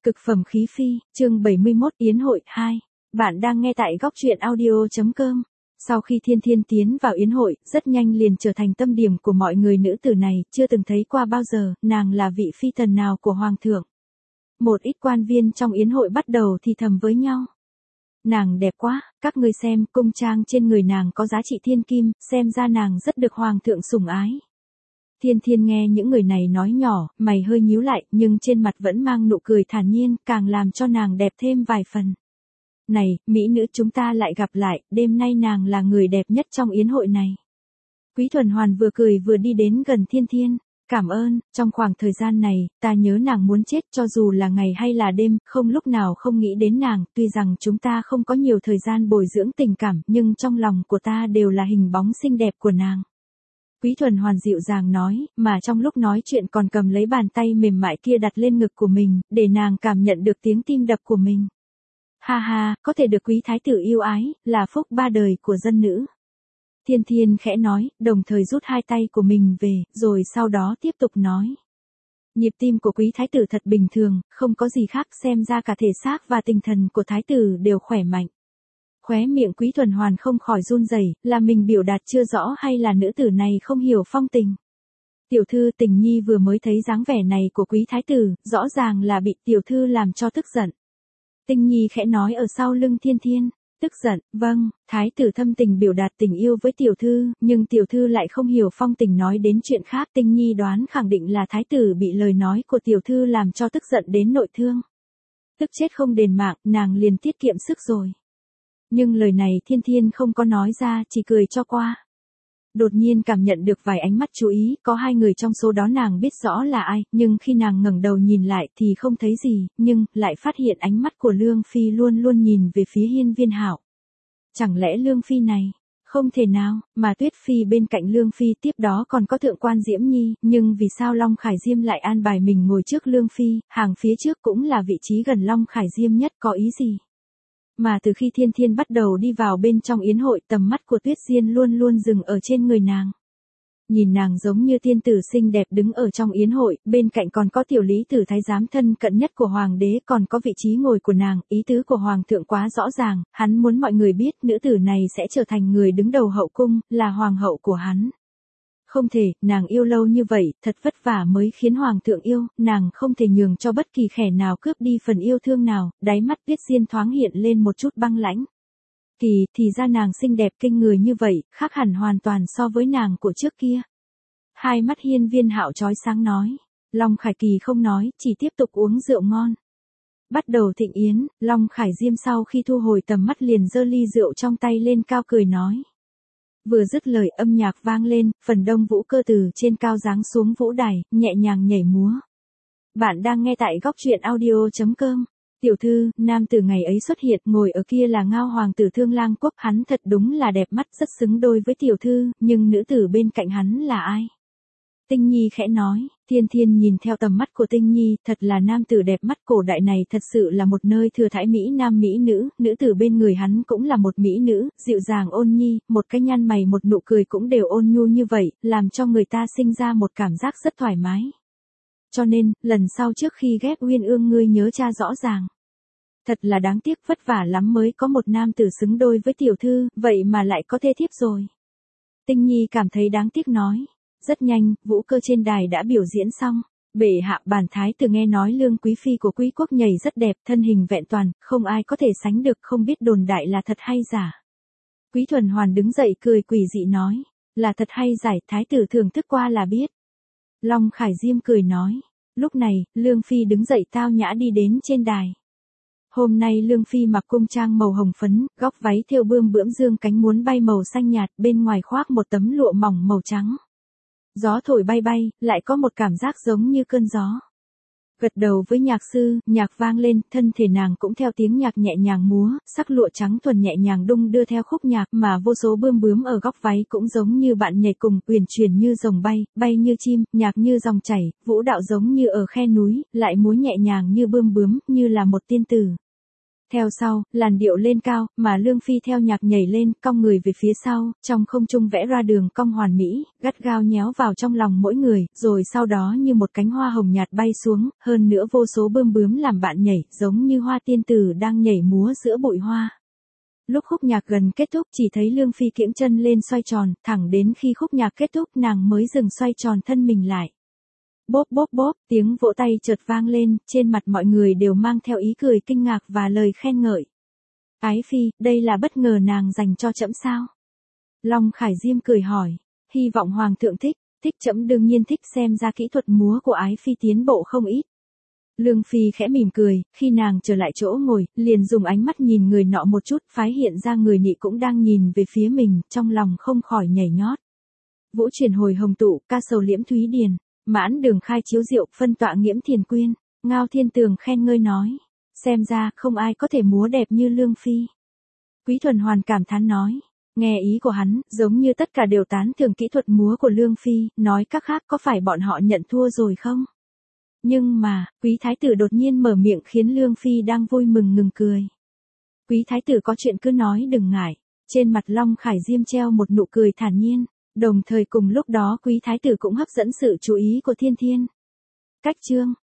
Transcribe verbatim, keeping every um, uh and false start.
Cực phẩm khí phi, chương bảy mươi mốt Yến hội hai. Bạn đang nghe tại góc truyện audio.com. Sau khi Thiên Thiên tiến vào yến hội, rất nhanh liền trở thành tâm điểm của mọi người. Nữ tử này, chưa từng thấy qua bao giờ, nàng là vị phi tần nào của hoàng thượng. Một ít quan viên trong yến hội bắt đầu thì thầm với nhau. Nàng đẹp quá, các ngươi xem, cung trang trên người nàng có giá trị thiên kim, xem ra nàng rất được hoàng thượng sủng ái. Thiên Thiên nghe những người này nói nhỏ, mày hơi nhíu lại, nhưng trên mặt vẫn mang nụ cười thản nhiên, càng làm cho nàng đẹp thêm vài phần. Này, mỹ nữ, chúng ta lại gặp lại, đêm nay nàng là người đẹp nhất trong yến hội này. Quý Thuần Hoàn vừa cười vừa đi đến gần Thiên Thiên. Cảm ơn, trong khoảng thời gian này, ta nhớ nàng muốn chết, cho dù là ngày hay là đêm, không lúc nào không nghĩ đến nàng. Tuy rằng chúng ta không có nhiều thời gian bồi dưỡng tình cảm, nhưng trong lòng của ta đều là hình bóng xinh đẹp của nàng. Quý Thuần Hoàn dịu dàng nói, mà trong lúc nói chuyện còn cầm lấy bàn tay mềm mại kia đặt lên ngực của mình, để nàng cảm nhận được tiếng tim đập của mình. Ha ha, có thể được quý thái tử yêu ái, là phúc ba đời của dân nữ. Thiên Thiên khẽ nói, đồng thời rút hai tay của mình về, rồi sau đó tiếp tục nói. Nhịp tim của quý thái tử thật bình thường, không có gì khác, xem ra cả thể xác và tinh thần của thái tử đều khỏe mạnh. Khóe miệng Quý Thuần Hoàn không khỏi run rẩy, là mình biểu đạt chưa rõ hay là nữ tử này không hiểu phong tình. Tiểu thư, Tình Nhi vừa mới thấy dáng vẻ này của quý thái tử, rõ ràng là bị tiểu thư làm cho tức giận. Tình Nhi khẽ nói ở sau lưng Thiên Thiên, tức giận, vâng, thái tử thâm tình biểu đạt tình yêu với tiểu thư, nhưng tiểu thư lại không hiểu phong tình nói đến chuyện khác. Tình Nhi đoán khẳng định là thái tử bị lời nói của tiểu thư làm cho tức giận đến nội thương. Tức chết không đền mạng, nàng liền tiết kiệm sức rồi. Nhưng lời này Thiên Thiên không có nói ra, chỉ cười cho qua. Đột nhiên cảm nhận được vài ánh mắt chú ý, có hai người trong số đó nàng biết rõ là ai, nhưng khi nàng ngẩng đầu nhìn lại thì không thấy gì, nhưng lại phát hiện ánh mắt của Lương Phi luôn luôn nhìn về phía Hiên Viên Hạo. Chẳng lẽ Lương Phi này? Không thể nào, mà Tuyết Phi bên cạnh Lương Phi, tiếp đó còn có Thượng quan Diễm Nhi, nhưng vì sao Long Khải Diêm lại an bài mình ngồi trước Lương Phi, hàng phía trước cũng là vị trí gần Long Khải Diêm nhất, có ý gì? Mà từ khi Thiên Thiên bắt đầu đi vào bên trong yến hội, tầm mắt của Tuyết Diên luôn luôn dừng ở trên người nàng. Nhìn nàng giống như tiên tử xinh đẹp đứng ở trong yến hội, bên cạnh còn có tiểu lý tử thái giám thân cận nhất của hoàng đế, còn có vị trí ngồi của nàng. Ý tứ của hoàng thượng quá rõ ràng, hắn muốn mọi người biết nữ tử này sẽ trở thành người đứng đầu hậu cung, là hoàng hậu của hắn. Không thể, nàng yêu lâu như vậy, thật vất vả mới khiến hoàng thượng yêu, nàng không thể nhường cho bất kỳ kẻ nào cướp đi phần yêu thương nào. Đáy mắt Tuyết Diên thoáng hiện lên một chút băng lãnh. Kỳ, thì ra nàng xinh đẹp kinh người như vậy, khác hẳn hoàn toàn so với nàng của trước kia. Hai mắt Hiên Viên Hạo chói sáng nói. Long Khải Kỳ không nói, chỉ tiếp tục uống rượu ngon. Bắt đầu thịnh yến, Long Khải Diêm sau khi thu hồi tầm mắt liền giơ ly rượu trong tay lên cao cười nói. Vừa dứt lời âm nhạc vang lên, phần đông vũ cơ từ trên cao giáng xuống vũ đài, nhẹ nhàng nhảy múa. Bạn đang nghe tại góc truyện audio.com. Tiểu thư, nam tử ngày ấy xuất hiện, ngồi ở kia là Ngao hoàng tử Thương Lang Quốc, hắn thật đúng là đẹp mắt, rất xứng đôi với tiểu thư, nhưng nữ tử bên cạnh hắn là ai? Tinh Nhi khẽ nói. Thiên Thiên nhìn theo tầm mắt của Tinh Nhi, thật là nam tử đẹp mắt. Cổ đại này thật sự là một nơi thừa thãi mỹ nam mỹ nữ, nữ tử bên người hắn cũng là một mỹ nữ, dịu dàng ôn nhi, một cái nhăn mày một nụ cười cũng đều ôn nhu như vậy, làm cho người ta sinh ra một cảm giác rất thoải mái. Cho nên, lần sau trước khi ghép Uyên Ương ngươi nhớ tra rõ ràng. Thật là đáng tiếc, vất vả lắm mới có một nam tử xứng đôi với tiểu thư, vậy mà lại có thê thiếp rồi. Tinh Nhi cảm thấy đáng tiếc nói. Rất nhanh, vũ cơ trên đài đã biểu diễn xong. Bệ hạ, bản thái tử nghe nói Lương quý phi của quý quốc nhảy rất đẹp, thân hình vẹn toàn, không ai có thể sánh được, không biết đồn đại là thật hay giả. Quý Thuần Hoàn đứng dậy cười quỷ dị nói, là thật hay giả, thái tử thưởng thức qua là biết. Long Khải Diêm cười nói. Lúc này, Lương Phi đứng dậy tao nhã đi đến trên đài. Hôm nay Lương Phi mặc cung trang màu hồng phấn, góc váy thêu bươm bướm dương cánh muốn bay màu xanh nhạt, bên ngoài khoác một tấm lụa mỏng màu trắng. Gió thổi bay bay, lại có một cảm giác giống như cơn gió. Gật đầu với nhạc sư, nhạc vang lên, thân thể nàng cũng theo tiếng nhạc nhẹ nhàng múa, sắc lụa trắng thuần nhẹ nhàng đung đưa theo khúc nhạc, mà vô số bươm bướm ở góc váy cũng giống như bạn nhảy cùng, uyển chuyển như rồng bay, bay như chim, nhạc như dòng chảy, vũ đạo giống như ở khe núi, lại múa nhẹ nhàng như bươm bướm, như là một tiên tử. Theo sau, làn điệu lên cao, mà Lương Phi theo nhạc nhảy lên, cong người về phía sau, trong không trung vẽ ra đường cong hoàn mỹ, gắt gao nhéo vào trong lòng mỗi người, rồi sau đó như một cánh hoa hồng nhạt bay xuống, hơn nữa vô số bươm bướm làm bạn nhảy, giống như hoa tiên tử đang nhảy múa giữa bụi hoa. Lúc khúc nhạc gần kết thúc chỉ thấy Lương Phi kiễng chân lên xoay tròn, thẳng đến khi khúc nhạc kết thúc nàng mới dừng xoay tròn thân mình lại. Bốp bốp bốp, tiếng vỗ tay chợt vang lên, trên mặt mọi người đều mang theo ý cười kinh ngạc và lời khen ngợi. Ái Phi, đây là bất ngờ nàng dành cho trẫm sao? Long Khải Diêm cười hỏi, hy vọng Hoàng thượng thích, thích trẫm đương nhiên thích, xem ra kỹ thuật múa của Ái Phi tiến bộ không ít. Lương Phi khẽ mỉm cười, khi nàng trở lại chỗ ngồi, liền dùng ánh mắt nhìn người nọ một chút, phái hiện ra người nị cũng đang nhìn về phía mình, trong lòng không khỏi nhảy nhót. Vũ truyền hồi hồng tụ, ca sầu liễm thúy điền, mãn đường khai chiếu diệu, phân tọa nghiễm thiền quyên, Ngao Thiên Tường khen ngơi nói, xem ra không ai có thể múa đẹp như Lương Phi. Quý Thuần Hoàn cảm thán nói, nghe ý của hắn, giống như tất cả đều tán thưởng kỹ thuật múa của Lương Phi, nói các khác có phải bọn họ nhận thua rồi không? Nhưng mà, Quý Thái Tử đột nhiên mở miệng khiến Lương Phi đang vui mừng ngừng cười. Quý Thái Tử có chuyện cứ nói đừng ngại, trên mặt Long Khải Diêm treo một nụ cười thản nhiên, đồng thời cùng lúc đó Quý Thái Tử cũng hấp dẫn sự chú ý của Thiên Thiên. Cách chương